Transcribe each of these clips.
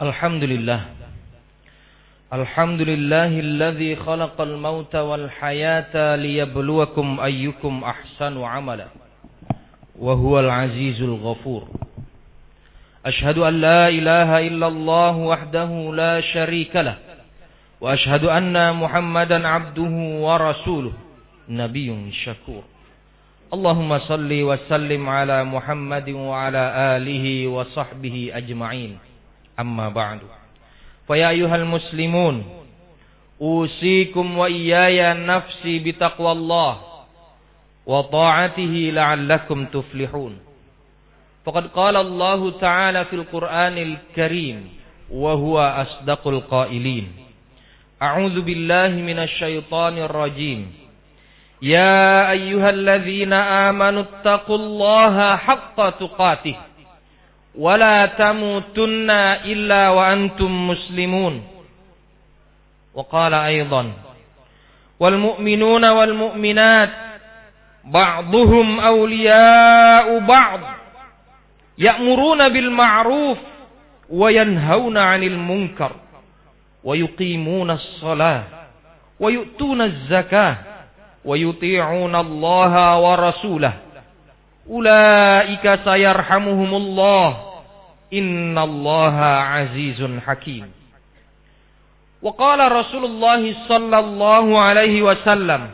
Alhamdulillah. Alhamdulillahilladzi khalaqal mauta wal hayata liyabluwakum ayyukum ahsanu amala. Wa huwal azizul ghafur. Ashhadu an la ilaha illallah wahdahu la syarika lah. Wa ashhadu anna Muhammadan abduhu wa rasuluh. Nabiyyun syakur. Allahumma salli wa sallim ala Muhammadin wa ala alihi wa sahbihi ajma'in. Amma ba'du. Fa ya ayyuhal muslimun, usikum wa iyaya nafsi bitaqwallah wa ta'atihi la'allakum tuflihun. Faqad qala Allah ta'ala fil Qur'anil Karim wa huwa asdaqul qailin. A'udzu billahi minasy syaithanir rajim. Ya ayyuhalladzina amanu taqullaha haqqa tuqatih wa la tamutunna illa wa antum muslimun. Wa qala aidan wal mu'minuna wal mu'minat ba'dhuhum awliya'u ba'd ya'muruna bil ma'ruf wa yanhauna 'anil munkar wa yuqimuna as-shalah wa yu'tuna az-zakah wa yuti'una Allah wa rasulahu ulaika sayarhamuhumullah innallaha azizun hakim. Wa qala Rasulullah sallallahu alaihi wasallam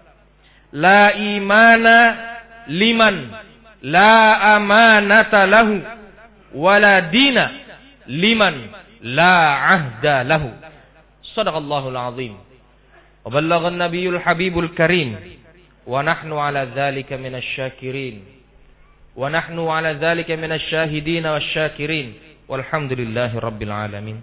la imana liman la amanata lahu wa la dina liman la ahda lahu. Shadaqallahul azim. Wa ballagha an-nabiyyul habibul karim wa nahnu ala dzalika minasy syakirin wa nahnu ala dzalika minasy syahidin wasyakirin walhamdulillahi rabbil alamin.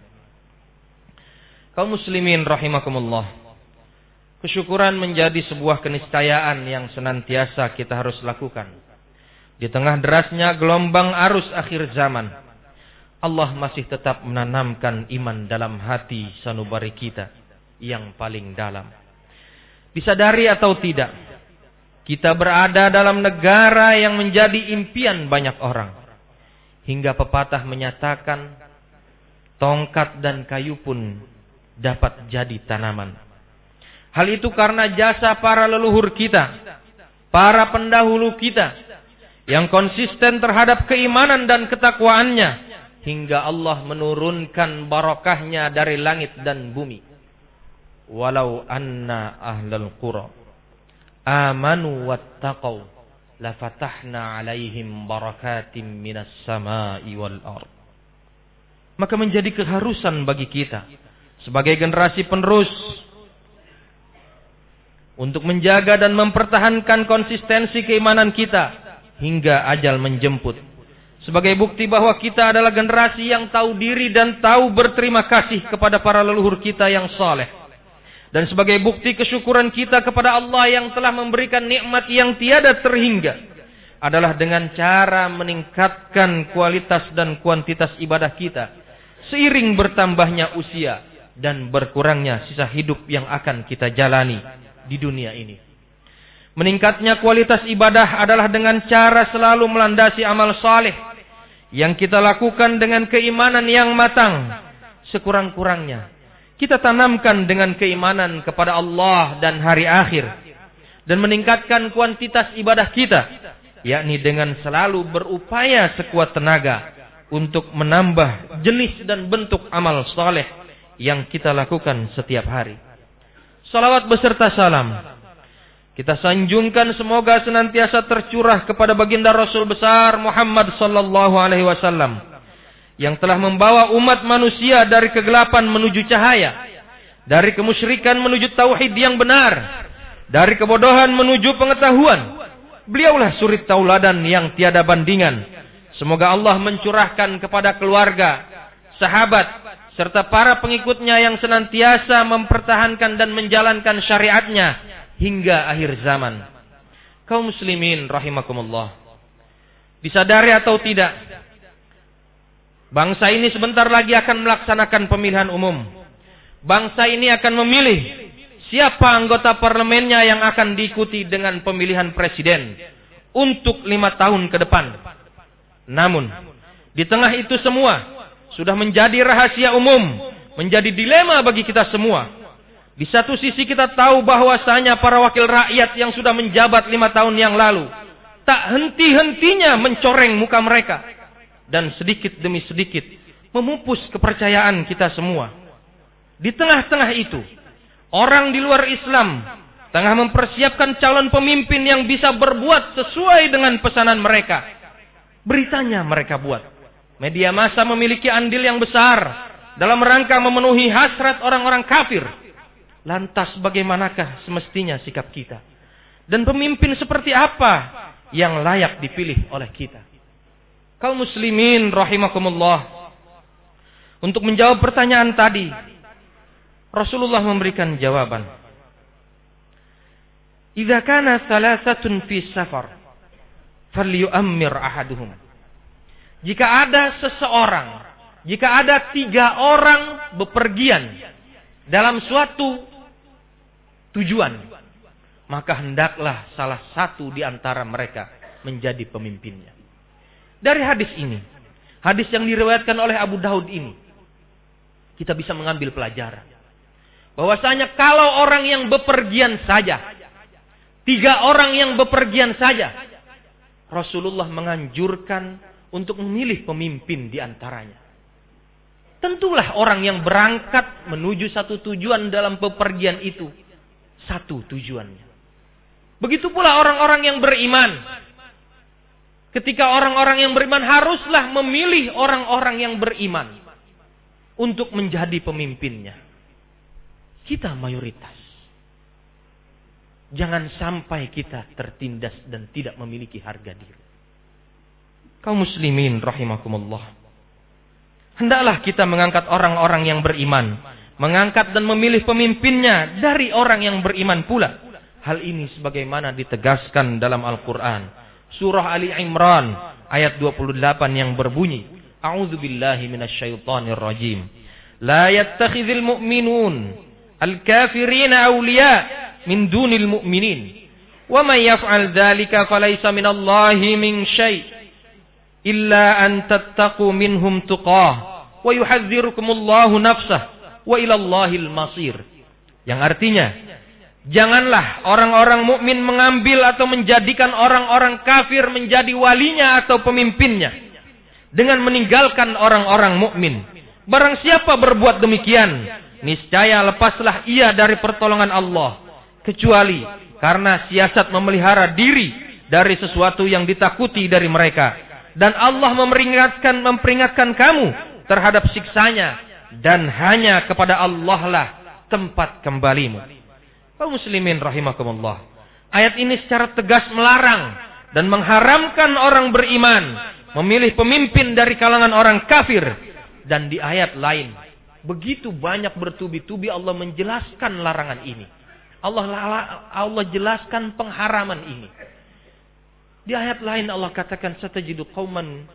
Kaum muslimin rahimakumullah, kesyukuran menjadi sebuah keniscayaan yang senantiasa kita harus lakukan di tengah derasnya gelombang arus akhir zaman. Allah masih tetap menanamkan iman dalam hati sanubari kita yang paling dalam. Disadari atau tidak, kita berada dalam negara yang menjadi impian banyak orang. Hingga pepatah menyatakan, tongkat dan kayu pun dapat jadi tanaman. Hal itu karena jasa para leluhur kita, para pendahulu kita, yang konsisten terhadap keimanan dan ketakwaannya, hingga Allah menurunkan barokahnya dari langit dan bumi. Walau anna ahlal qura amanu wattaqau lafatahna alaihim barakatim minas samai wal ard. Maka menjadi keharusan bagi kita sebagai generasi penerus untuk menjaga dan mempertahankan konsistensi keimanan kita hingga ajal menjemput. Sebagai bukti bahwa kita adalah generasi yang tahu diri dan tahu berterima kasih kepada para leluhur kita yang saleh. Dan sebagai bukti kesyukuran kita kepada Allah yang telah memberikan nikmat yang tiada terhingga adalah dengan cara meningkatkan kualitas dan kuantitas ibadah kita seiring bertambahnya usia dan berkurangnya sisa hidup yang akan kita jalani di dunia ini. Meningkatnya kualitas ibadah adalah dengan cara selalu melandasi amal saleh yang kita lakukan dengan keimanan yang matang. Sekurang-kurangnya kita tanamkan dengan keimanan kepada Allah dan hari akhir, dan meningkatkan kuantitas ibadah kita, yakni dengan selalu berupaya sekuat tenaga untuk menambah jenis dan bentuk amal saleh yang kita lakukan setiap hari. Salawat beserta salam kita sanjungkan semoga senantiasa tercurah kepada baginda Rasul besar Muhammad sallallahu alaihi wasallam yang telah membawa umat manusia dari kegelapan menuju cahaya, dari kemusyrikan menuju tauhid yang benar, dari kebodohan menuju pengetahuan. Beliaulah suri tauladan yang tiada bandingan. Semoga Allah mencurahkan kepada keluarga, sahabat, serta para pengikutnya yang senantiasa mempertahankan dan menjalankan syariatnya hingga akhir zaman. Kaum muslimin rahimakumullah, disadari atau tidak, bangsa ini sebentar lagi akan melaksanakan pemilihan umum. Bangsa ini akan memilih siapa anggota parlemennya yang akan diikuti dengan pemilihan presiden untuk 5 tahun ke depan. Namun, di tengah itu semua, sudah menjadi rahasia umum, menjadi dilema bagi kita semua. Di satu sisi kita tahu bahwasanya para wakil rakyat yang sudah menjabat 5 tahun yang lalu tak henti-hentinya mencoreng muka mereka dan sedikit demi sedikit memupus kepercayaan kita semua. Di tengah-tengah itu, orang di luar Islam tengah mempersiapkan calon pemimpin yang bisa berbuat sesuai dengan pesanan mereka. Beritanya mereka buat. Media massa memiliki andil yang besar dalam rangka memenuhi hasrat orang-orang kafir. Lantas bagaimanakah semestinya sikap kita? Dan pemimpin seperti apa yang layak dipilih oleh kita? Kaum muslimin rahimakumullah. Untuk menjawab pertanyaan tadi, Rasulullah memberikan jawaban. Idza kana thalathatun fi safar, falyu'ammir ahaduhum. Jika ada seseorang, jika ada 3 orang bepergian dalam suatu tujuan, maka hendaklah salah satu di antara mereka menjadi pemimpinnya. Dari hadis ini, hadis yang diriwayatkan oleh Abu Daud ini, kita bisa mengambil pelajaran bahwasanya kalau orang yang bepergian saja, 3 orang yang bepergian saja, Rasulullah menganjurkan untuk memilih pemimpin di antaranya. Tentulah orang yang berangkat menuju satu tujuan dalam bepergian itu satu tujuannya. Begitu pula orang-orang yang beriman. Ketika orang-orang yang beriman haruslah memilih orang-orang yang beriman untuk menjadi pemimpinnya. Kita mayoritas. Jangan sampai kita tertindas dan tidak memiliki harga diri. Kaum muslimin rahimakumullah. Hendaklah kita mengangkat orang-orang yang beriman, mengangkat dan memilih pemimpinnya dari orang yang beriman pula. Hal ini sebagaimana ditegaskan dalam Al-Quran. Surah Ali Imran ayat 28 yang berbunyi, A'udzubillahi minasyaitonir rajim. La yattakhidhul mu'minun al-kafirina awliya min dunil mu'minin. Wa man yaf'al dzalika falaysa minallahi min syai' illa an tattaqu minhum tuqah wa yuhadzirukumullahu nafsah wa ilallahil masir. Yang artinya, janganlah orang-orang mukmin mengambil atau menjadikan orang-orang kafir menjadi walinya atau pemimpinnya dengan meninggalkan orang-orang mukmin. Barang siapa berbuat demikian, niscaya lepaslah ia dari pertolongan Allah, kecuali karena siasat memelihara diri dari sesuatu yang ditakuti dari mereka. Dan Allah memperingatkan kamu terhadap siksanya, dan hanya kepada Allah lah tempat kembalimu. Kaum muslimin rahimakumullah. Ayat ini secara tegas melarang dan mengharamkan orang beriman memilih pemimpin dari kalangan orang kafir. Dan di ayat lain begitu banyak bertubi-tubi Allah menjelaskan larangan ini. Allah jelaskan pengharaman ini. Di ayat lain Allah katakan, satajidu qauman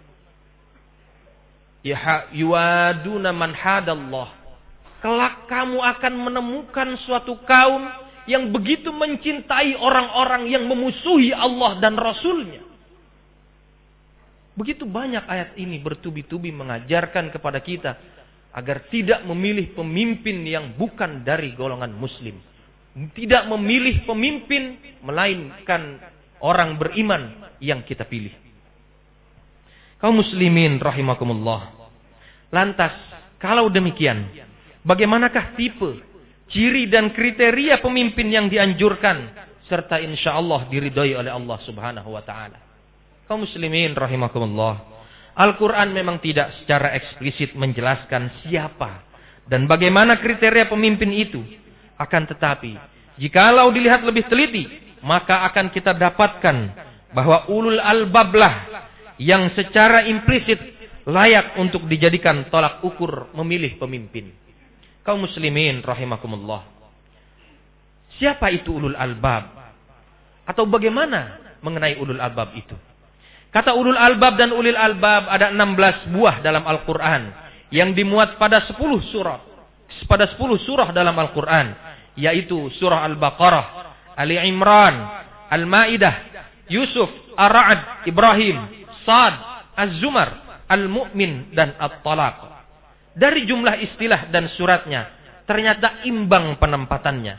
yuwaduna man hadallah. Kelak kamu akan menemukan suatu kaum yang begitu mencintai orang-orang yang memusuhi Allah dan Rasulnya. Begitu banyak ayat ini bertubi-tubi mengajarkan kepada kita agar tidak memilih pemimpin yang bukan dari golongan muslim. Tidak memilih pemimpin melainkan orang beriman yang kita pilih. Kaum muslimin rahimakumullah. Lantas, kalau demikian, bagaimanakah tipe, ciri dan kriteria pemimpin yang dianjurkan serta insyaallah diridhai oleh Allah Subhanahu wa taala? Kaum muslimin rahimakumullah. Al-Qur'an memang tidak secara eksplisit menjelaskan siapa dan bagaimana kriteria pemimpin itu. Akan tetapi, jikalau dilihat lebih teliti, maka akan kita dapatkan bahwa ulul albablah yang secara implisit layak untuk dijadikan tolak ukur memilih pemimpin. Kaum muslimin rahimakumullah. Siapa itu ulul albab? Atau bagaimana mengenai ulul albab itu? Kata ulul albab dan ulil albab ada 16 buah dalam Al-Quran yang dimuat pada 10 surah. Pada 10 surah dalam Al-Quran, yaitu surah Al-Baqarah, Ali Imran, Al-Maidah, Yusuf, Ar-Ra'd, Ibrahim, Sad, Az-Zumar, Al-Mu'min dan At-Talaq. dari jumlah istilah dan suratnya ternyata imbang penempatannya.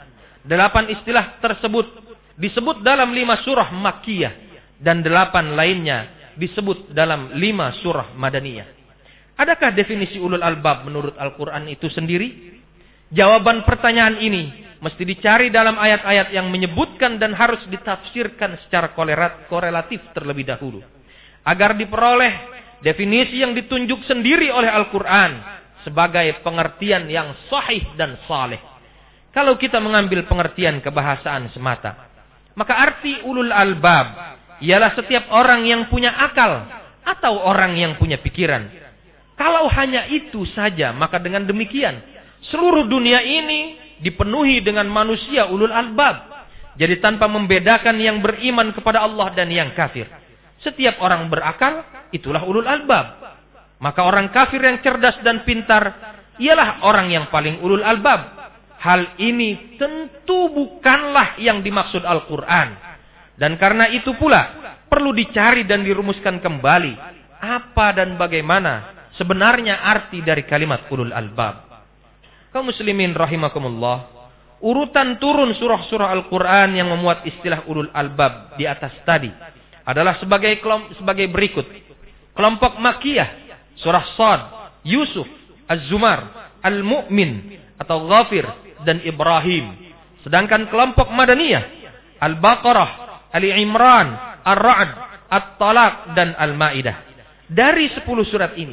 8 istilah tersebut disebut dalam 5 surah Makkiyah dan 8 lainnya disebut dalam 5 surah Madaniyah. Adakah definisi ulul albab menurut Al-Quran itu sendiri? Jawaban pertanyaan ini mesti dicari dalam ayat-ayat yang menyebutkan dan harus ditafsirkan secara korelatif terlebih dahulu, agar diperoleh definisi yang ditunjuk sendiri oleh Al-Quran sebagai pengertian yang sahih dan saleh. Kalau kita mengambil pengertian kebahasaan semata, maka arti ulul albab ialah setiap orang yang punya akal atau orang yang punya pikiran. Kalau hanya itu saja, maka dengan demikian seluruh dunia ini dipenuhi dengan manusia ulul albab. Jadi tanpa membedakan yang beriman kepada Allah dan yang kafir. Setiap orang berakal, itulah ulul albab. Maka orang kafir yang cerdas dan pintar ialah orang yang paling ulul albab. Hal ini tentu bukanlah yang dimaksud Al-Quran. Dan karena itu pula perlu dicari dan dirumuskan kembali apa dan bagaimana sebenarnya arti dari kalimat ulul albab. Kaum muslimin rahimakumullah, urutan turun surah-surah Al-Quran yang memuat istilah ulul albab di atas tadi adalah sebagai berikut. Kelompok Makkiyah, surah Shad, Yusuf, Az-Zumar, Al-Mu'min atau Ghafir dan Ibrahim. Sedangkan kelompok Madaniyah, Al-Baqarah, Ali Imran, Ar-Ra'd, At-Talaq dan Al-Maidah. Dari 10 surat ini,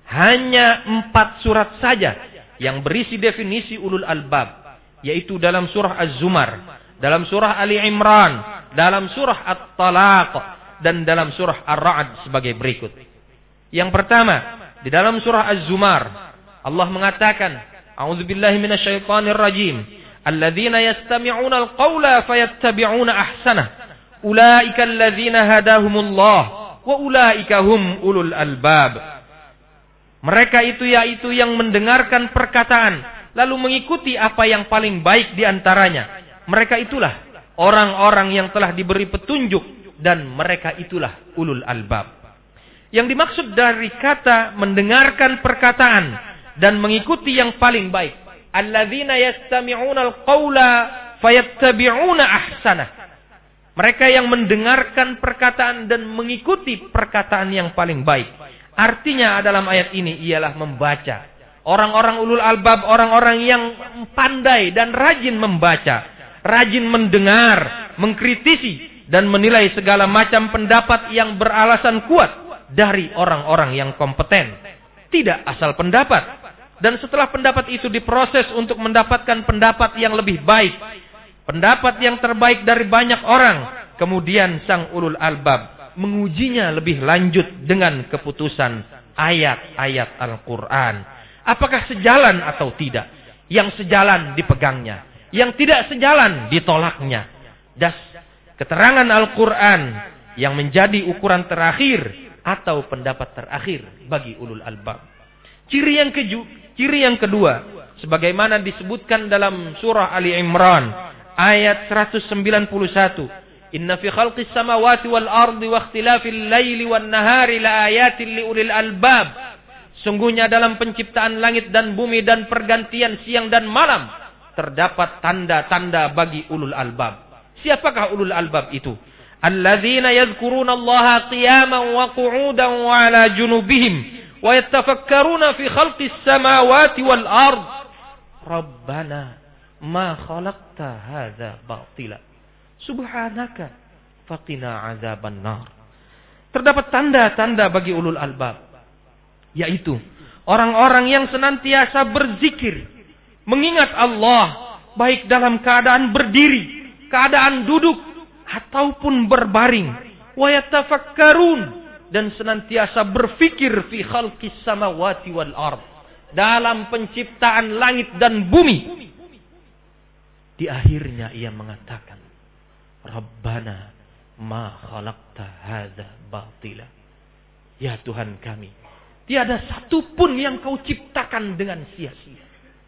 hanya 4 surat saja yang berisi definisi ulul albab, yaitu dalam surah Az-Zumar, dalam surah Ali Imran, dalam surah At-Talaq dan dalam surah Ar-Ra'd sebagai berikut. Yang pertama, di dalam surah Az-Zumar Allah mengatakan, A'udzubillahi minasyaitonir rajim, alladzina yastami'una al-qawla fayattabi'una ahsanah, ulaika alladzina hadahumullah wa ulaika hum ulul albab. Mereka itu yaitu yang mendengarkan perkataan lalu mengikuti apa yang paling baik di antaranya. Mereka itulah orang-orang yang telah diberi petunjuk dan mereka itulah ulul albab. Yang dimaksud dari kata mendengarkan perkataan dan mengikuti yang paling baik, alladzina yastami'una al-qawla fayattabi'una ahsanah. Mereka yang mendengarkan perkataan dan mengikuti perkataan yang paling baik. Artinya dalam ayat ini ialah membaca. Orang-orang ulul albab, orang-orang yang pandai dan rajin membaca, rajin mendengar, mengkritisi dan menilai segala macam pendapat yang beralasan kuat dari orang-orang yang kompeten. Tidak asal pendapat. Dan setelah pendapat itu diproses untuk mendapatkan pendapat yang lebih baik, pendapat yang terbaik dari banyak orang, kemudian sang ulul albab mengujinya lebih lanjut dengan keputusan ayat-ayat Al-Quran. Apakah sejalan atau tidak? Yang sejalan dipegangnya, yang tidak sejalan ditolaknya. Das keterangan Al-Quran yang menjadi ukuran terakhir atau pendapat terakhir bagi ulul albab. Ciri yang kedua, sebagaimana disebutkan dalam surah Ali Imran ayat 191, Inna fi khalqis samawati wal ardi wa ikhtilafil laili wan nahari la ayatin li ulil albab. Sungguhnya dalam penciptaan langit dan bumi dan pergantian siang dan malam terdapat tanda-tanda bagi ulul albab. Siapakah ulul albab itu? Alladzina yadhkuruna Allaha qiyaman wa qu'udan wa 'ala junubihim wa yatafakkaruna fi khalqis samawati wal ard. Rabbana ma khalaqta hadza batila. Subhanaka faqina azaban nar. Terdapat tanda-tanda bagi ulul albab, yaitu orang-orang yang senantiasa berzikir, mengingat Allah baik dalam keadaan berdiri, keadaan duduk ataupun berbaring. Wa yatafakkarun, dan senantiasa berfikir fi khalqis samawati wal ard, dalam penciptaan langit dan bumi. Di akhirnya ia mengatakan, Rabbana ma khalaqta hadza batila. Ya Tuhan kami, tiada satupun yang kau ciptakan dengan sia-sia.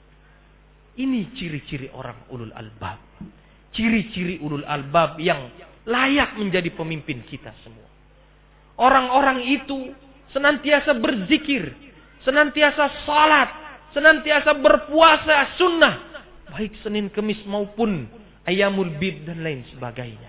Ini ciri-ciri orang ulul albab. Ciri-ciri ulul albab yang layak menjadi pemimpin kita semua. Orang-orang itu senantiasa berzikir, senantiasa salat, senantiasa berpuasa sunnah, baik Senin Kemis maupun Ayyamul Bid dan lain sebagainya.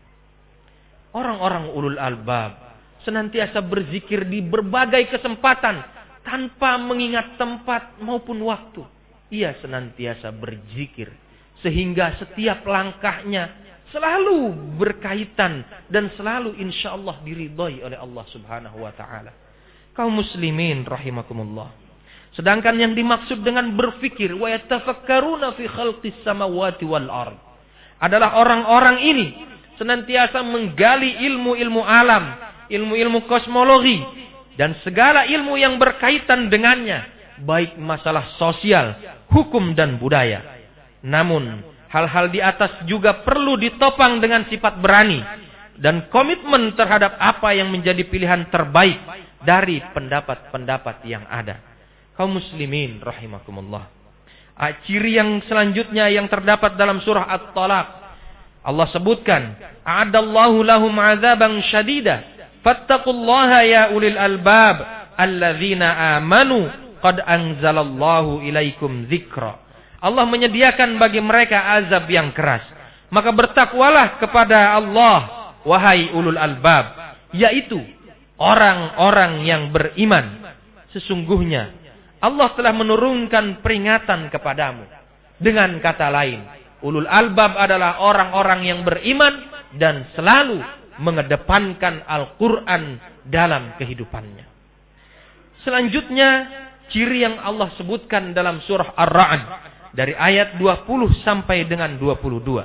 Orang-orang ulul albab senantiasa berzikir di berbagai kesempatan tanpa mengingat tempat maupun waktu. Ia senantiasa berzikir sehingga setiap langkahnya selalu berkaitan dan selalu insyaallah diridhai oleh Allah Subhanahu wa taala. Kaum muslimin rahimakumullah. Sedangkan yang dimaksud dengan berfikir wa yatafakkaruna fi khalqis samawati wal ard adalah orang-orang ini senantiasa menggali ilmu-ilmu alam, ilmu-ilmu kosmologi dan segala ilmu yang berkaitan dengannya, baik masalah sosial, hukum dan budaya. Namun hal-hal di atas juga perlu ditopang dengan sifat berani dan komitmen terhadap apa yang menjadi pilihan terbaik dari pendapat-pendapat yang ada. Kaum muslimin rahimakumullah. Ciri yang selanjutnya yang terdapat dalam surah At-Talaq, Allah sebutkan, "A'adallahu lahum 'adzaban syadida, fattaqullaha ya ulil albab, alladzina amanu qad anzalallahu ilaikum dzikra." Allah menyediakan bagi mereka azab yang keras. Maka bertakwalah kepada Allah, wahai ulul albab, yaitu orang-orang yang beriman. Sesungguhnya Allah telah menurunkan peringatan kepadamu. Dengan kata lain, ulul albab adalah orang-orang yang beriman dan selalu mengedepankan Al-Quran dalam kehidupannya. Selanjutnya, ciri yang Allah sebutkan dalam surah Ar-Ra'd dari ayat 20 sampai dengan 22.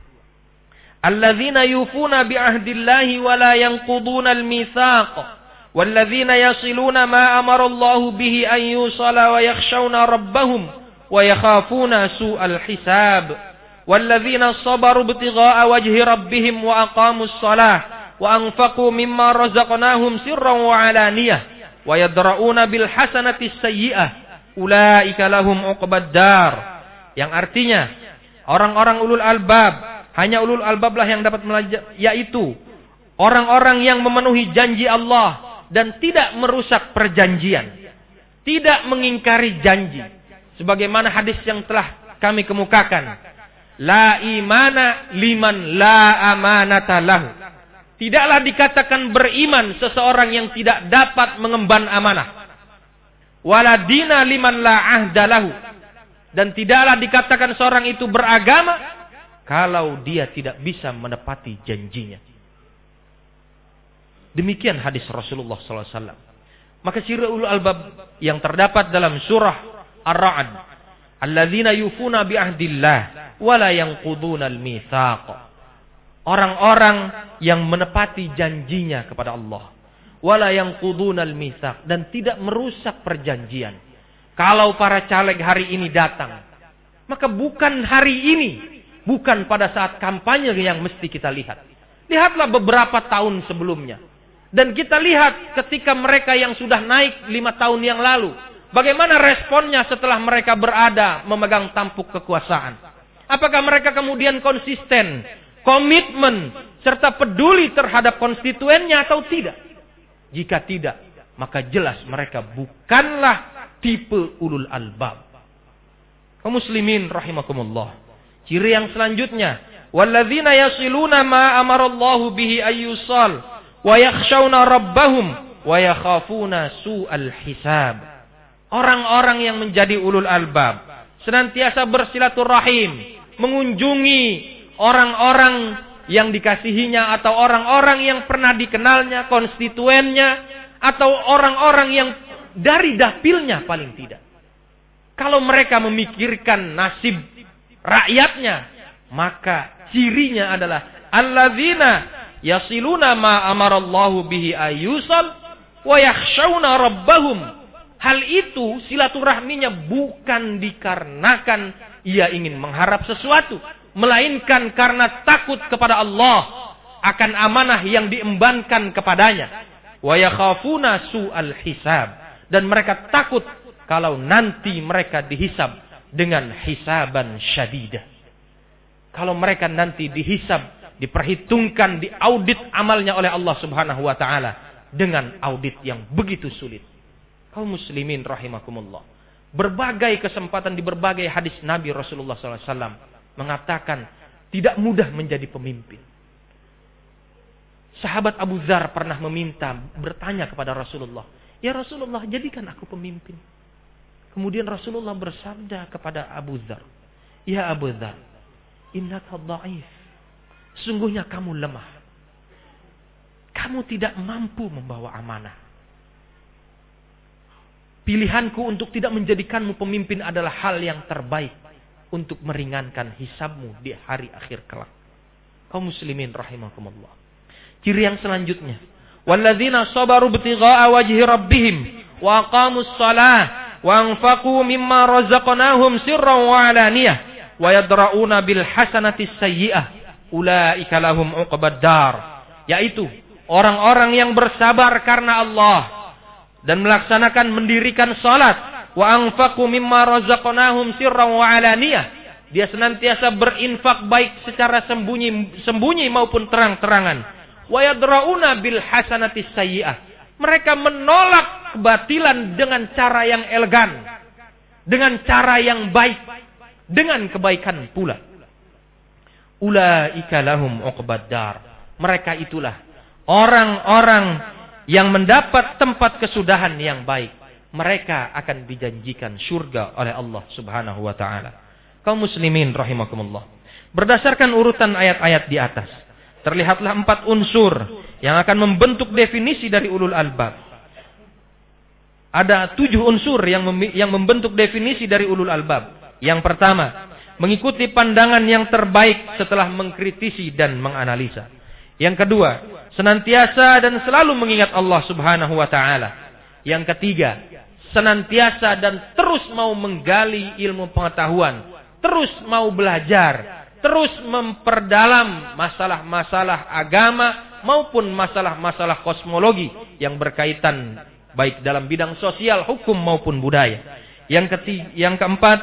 Alladzina yufuna bi'ahdillahi wa la yanquduna al-mitsaq. وَالَّذِينَ يَصِلُونَ مَا أَمَرَ اللَّهُ بِهِ أَن يُوصَلَ وَيَخْشَوْنَ رَبَّهُمْ وَيَخَافُونَ سُوءَ الْحِسَابِ وَالَّذِينَ صَبَرُوا ابْتِغَاءَ وَجْهِ رَبِّهِمْ وَأَقَامُوا الصَّلَاةَ وَأَنفَقُوا مِمَّا رَزَقْنَاهُمْ سِرًّا وَعَلَانِيَةً وَيَدْرَؤُونَ بِالْحَسَنَةِ السَّيِّئَةَ أُولَئِكَ لَهُمْ عُقْبَى الدَّارِ. Yang artinya orang-orang ulul albab, hanya ulul albab lah yang dapat yaitu orang-orang yang memenuhi janji Allah dan tidak merusak perjanjian, tidak mengingkari janji. Sebagaimana hadis yang telah kami kemukakan, la imana liman la amanata lahu. Tidaklah dikatakan beriman seseorang yang tidak dapat mengemban amanah. Wala dina liman la ahda lahu. Dan tidaklah dikatakan seorang itu beragama kalau dia tidak bisa menepati janjinya. Demikian hadis Rasulullah SAW. Maka ciri ulul albab yang terdapat dalam surah Ar-Ra'd, alladzina yufuna bi'ahdillah wa la yanquduna al-mitsaq. Orang-orang yang menepati janjinya kepada Allah, wa la yanquduna al-mitsaq, dan tidak merusak perjanjian. Kalau para caleg hari ini datang, maka bukan hari ini, bukan pada saat kampanye yang mesti kita lihat. Lihatlah beberapa tahun sebelumnya. Dan kita lihat ketika mereka yang sudah naik 5 tahun yang lalu, bagaimana responnya setelah mereka berada memegang tampuk kekuasaan. Apakah mereka kemudian konsisten, komitmen, serta peduli terhadap konstituennya atau tidak? Jika tidak, maka jelas mereka bukanlah tipe ulul albab. Kaum muslimin rahimakumullah. Ciri yang selanjutnya, walladzina yasiluna ma amarallahu bihi ayyusal wa yakhshawna rabbahum wa yakhafuna su'al hisab. Orang-orang yang menjadi ulul albab senantiasa bersilaturahim, mengunjungi orang-orang yang dikasihinya atau orang-orang yang pernah dikenalnya, konstituennya, atau orang-orang yang dari dapilnya paling tidak. Kalau mereka memikirkan nasib rakyatnya, maka cirinya adalah alladzina yasiluna ma amarallahu bihi ayyusal wa yakhshawna rabbahum. Hal itu silaturahminya bukan dikarenakan ia ingin mengharap sesuatu, melainkan karena takut kepada Allah akan amanah yang diembankan kepadanya. Wa yakhafuna su'al hisab, dan mereka takut kalau nanti mereka dihisab dengan hisaban syadidah. Kalau mereka nanti dihisab, diperhitungkan, diaudit amalnya oleh Allah Subhanahu wa taala dengan audit yang begitu sulit. Kaum muslimin rahimakumullah. Berbagai kesempatan di berbagai hadis Nabi Rasulullah SAW mengatakan tidak mudah menjadi pemimpin. Sahabat Abu Dzar pernah bertanya kepada Rasulullah, "Ya Rasulullah, jadikan aku pemimpin." Kemudian Rasulullah bersabda kepada Abu Dzar, "Ya Abu Dzar, innaka dha'if. Sungguhnya kamu lemah. Kamu tidak mampu membawa amanah. Pilihanku untuk tidak menjadikanmu pemimpin adalah hal yang terbaik untuk meringankan hisabmu di hari akhir kelak." Kaum muslimin rahimakumullah. Ciri yang selanjutnya, walladzina sabaru ibtigha'a wajhi rabbihim wa aqamus shalah wa anfaqu mimma razaqnahum sirran wa alaniyah wa yadra'una bil hasanati sayyi'ah ulaika lahum uqbad dar. Yaitu orang-orang yang bersabar karena Allah dan mendirikan salat, wa anfaqu mimma razaqnahum sirran wa alaniyah. Dia senantiasa berinfak baik secara sembunyi maupun terang-terangan. Wa yadra'una bil hasanati sayyi'ah. Mereka menolak kebatilan dengan cara yang elegan, dengan cara yang baik, dengan kebaikan pula. Ulaika lahum uqbad dar. Mereka itulah orang-orang yang mendapat tempat kesudahan yang baik. Mereka akan dijanjikan surga oleh Allah Subhanahu wa taala. Kaum muslimin rahimakumullah. Berdasarkan urutan ayat-ayat di atas, terlihatlah 4 unsur yang akan membentuk definisi dari ulul albab. Ada 7 unsur yang membentuk definisi dari ulul albab. Yang pertama, mengikuti pandangan yang terbaik setelah mengkritisi dan menganalisa. Yang kedua, senantiasa dan selalu mengingat Allah Subhanahu wa taala. Yang ketiga, senantiasa dan terus mau menggali ilmu pengetahuan, terus mau belajar, terus memperdalam masalah-masalah agama maupun masalah-masalah kosmologi yang berkaitan baik dalam bidang sosial, hukum maupun budaya. Yang keempat,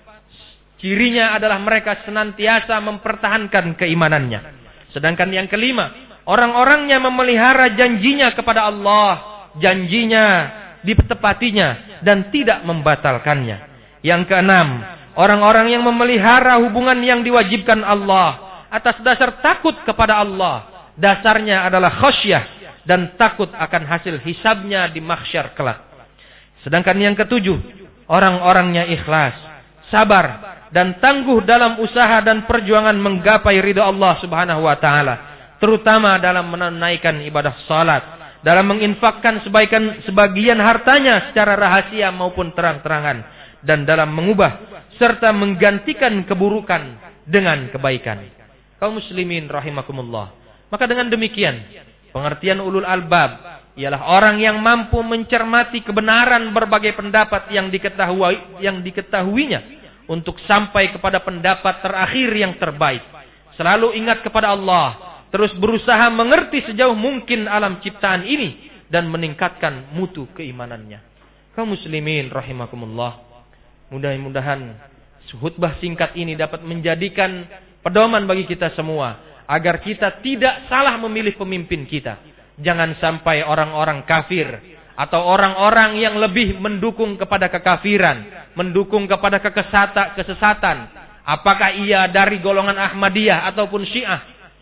cirinya adalah mereka senantiasa mempertahankan keimanannya. Sedangkan yang kelima, orang-orangnya memelihara janjinya kepada Allah, janjinya ditepatinya dan tidak membatalkannya. Yang keenam, orang-orang yang memelihara hubungan yang diwajibkan Allah atas dasar takut kepada Allah. Dasarnya adalah khasyah dan takut akan hasil hisabnya di mahsyar kelak. Sedangkan yang ketujuh, orang-orangnya ikhlas, sabar dan tangguh dalam usaha dan perjuangan menggapai ridha Allah Subhanahu wa taala, terutama dalam menunaikan ibadah salat, dalam menginfakkan sebagian hartanya secara rahasia maupun terang-terangan, dan dalam mengubah serta menggantikan keburukan dengan kebaikan. Kaum muslimin rahimakumullah. Maka dengan demikian, pengertian ulul albab ialah orang yang mampu mencermati kebenaran berbagai pendapat yang diketahuinya untuk sampai kepada pendapat terakhir yang terbaik. Selalu ingat kepada Allah, terus berusaha mengerti sejauh mungkin alam ciptaan ini dan meningkatkan mutu keimanannya. Kaum muslimin rahimakumullah. Mudah-mudahan khutbah singkat ini dapat menjadikan pedoman bagi kita semua agar kita tidak salah memilih pemimpin kita. Jangan sampai orang-orang kafir atau orang-orang yang lebih mendukung kepada kekafiran, mendukung kepada kesesatan, apakah ia dari golongan Ahmadiyah ataupun Syiah,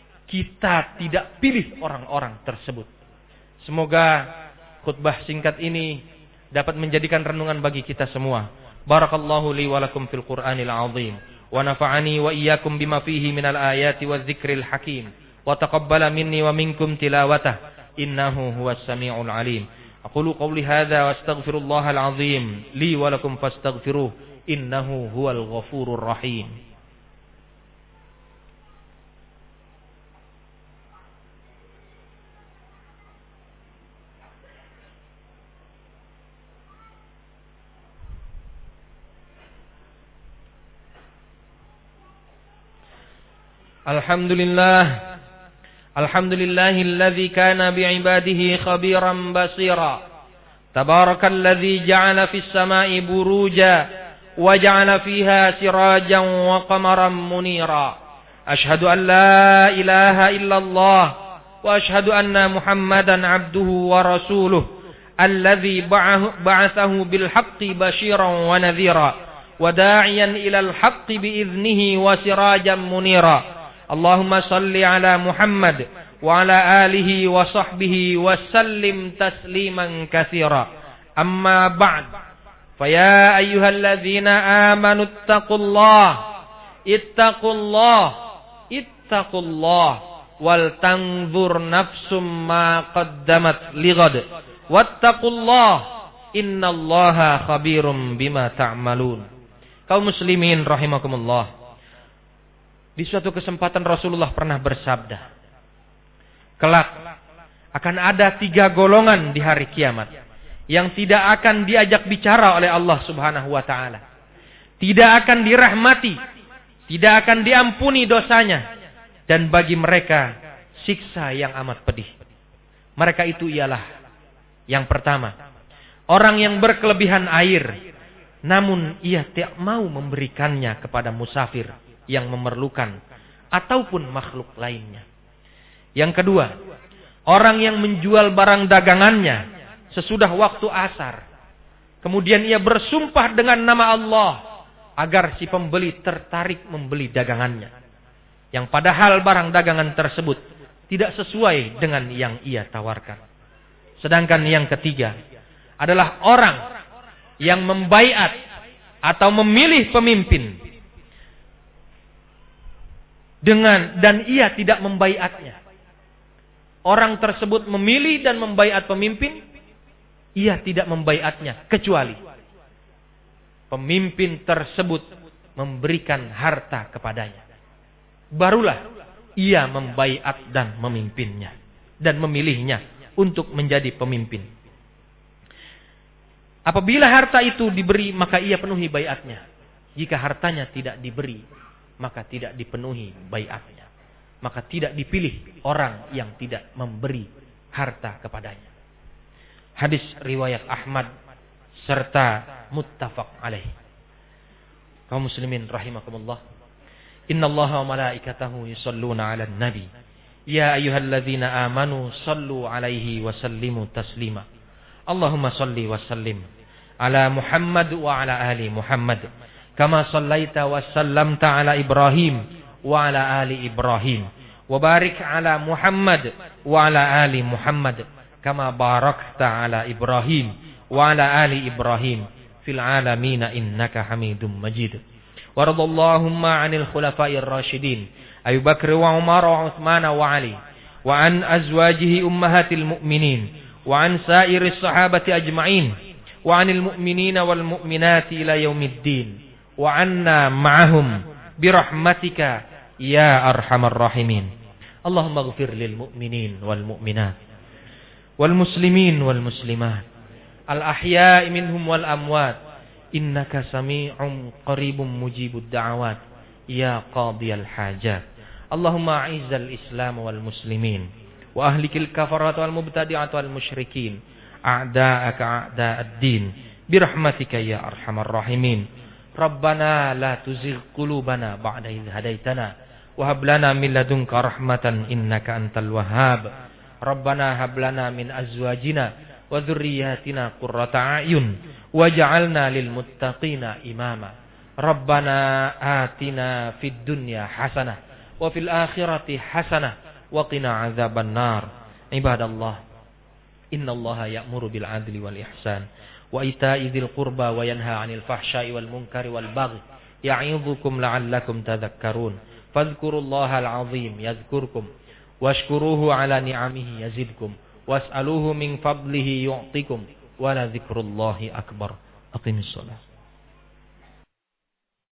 kita tidak pilih orang-orang tersebut. Semoga khutbah singkat ini dapat menjadikan renungan bagi kita semua. Barakallahu li wa lakum fil Qur'anil azim wa nafa'ani wa iyyakum bima fihi minal ayati wadh-dhikril hakim wa taqabbala minni wa minkum tilawatah innahu huwas samiul alim. Aqulu qawli hadza wa astaghfirullahal azim li wa lakum fastaghfiruh innahu huwal ghafurur rahim. Alhamdulillahilladzi kana bi'ibadihi khabiran basira. Tabarakalladzi ja'ala fis sama'i buruja wa ja'ala fiha sirajan wa qamaran munira. Ashhadu an la ilaha illallah wa ashhadu anna Muhammadan abduhu wa rasuluh. alladzi ba'athahu bil haqqi basyiran wa nadhira wa da'iyan ilal haqqi bi idnihi wa sirajan munira. Allahumma salli ala Muhammad wa ala alihi wa sahbihi wa sallim tasliman katsira. Amma ba'd. Fa ya ayyuhalladzina amanu ittaqullah wal tanzur nafsum ma qaddamat lighad. Wattaqullah innallaha khabirum bima ta'malun. Kaum muslimin rahimakumullah. Di suatu kesempatan Rasulullah pernah bersabda, kelak akan ada 3 golongan di hari kiamat yang tidak akan diajak bicara oleh Allah Subhanahu wa taala. Tidak akan dirahmati, tidak akan diampuni dosanya, dan bagi mereka siksa yang amat pedih. Mereka itu ialah yang pertama, orang yang berkelebihan air, namun ia tidak mau memberikannya kepada musafir yang memerlukan ataupun makhluk lainnya. Yang kedua, orang yang menjual barang dagangannya sesudah waktu asar, kemudian ia bersumpah dengan nama Allah agar si pembeli tertarik membeli dagangannya, yang padahal barang dagangan tersebut tidak sesuai dengan yang ia tawarkan. Sedangkan yang ketiga adalah orang yang membaiat atau memilih pemimpin dan ia tidak membaiatnya. Orang tersebut memilih dan membaiat pemimpin, ia tidak membaiatnya kecuali pemimpin tersebut memberikan harta kepadanya. Barulah ia membaiat dan memimpinnya dan memilihnya untuk menjadi pemimpin. Apabila harta itu diberi, maka ia penuhi baiatnya. Jika hartanya tidak diberi, maka tidak dipenuhi baiatnya. Maka tidak dipilih orang yang tidak memberi harta kepadanya. Hadis riwayat Ahmad serta muttafaq alaih. Kaum muslimin rahimakumullah. Innallaha wa malaikatahu yusholluna 'alan nabi. Ya ayyuhalladzina amanu shallu 'alaihi wa sallimu taslima. Allahumma shalli wa sallim ala Muhammad wa ala ali Muhammad. Kama sallaita wa sallamta ala Ibrahim wa ala ali Ibrahim. Wa barik ala Muhammad wa ala ali Muhammad. Kama barakta ala Ibrahim wa ala ali Ibrahim fil alamin innaka Hamidum Majid. Wa radallahumma 'anil khulafa'ir rasyidin Abu Bakr wa Umar wa Utsman wa Ali wa an azwajihi ummahatil mu'minin wa an sa'iris sahabati ajma'in wa 'anil mu'minina wal mu'minati ila yaumiddin. Wa anna ma'ahum birahmatika ya arhamar rahimin. Allahumma ighfir lil mu'minin wal mu'minat wal muslimin wal muslimat al ahya'i minhum wal amwat innaka sami'un qaribun mujibud da'awat ya qadiyal hajat. Allahumma a'izzal islam wal muslimin wa ahlikil kafarat wal mubtadi'at wal musyrikin a'da'aka a'da'ad din birahmatika ya arhamar rahimin. Rabbana la tuzigh qulubana ba'da idh hadaitana wa hab lana min ladunka rahmatan innaka antal wahhab. Rabbana hab lana min azwajina wa dhurriyyatina qurrata a'yun waj'alna lil muttaqina imama. Rabbana atina fid dunya hasanah wa fil akhirati hasanah wa qina adzaban nar. Ibadallah, innallaha ya'muru bil 'adli wal ihsan wa ita'i dzil qurba wa yanha 'anil fahsya'i wal munkari wal baghi ya'idzukum la'allakum tadhakkarun. Fadhkurullahal 'azim yadhkurkum washkuruhu 'ala ni'amihi yazidkum was'aluhu min fadlihi yu'tikum wa la dzikrullahi akbar. Aqimis shalah.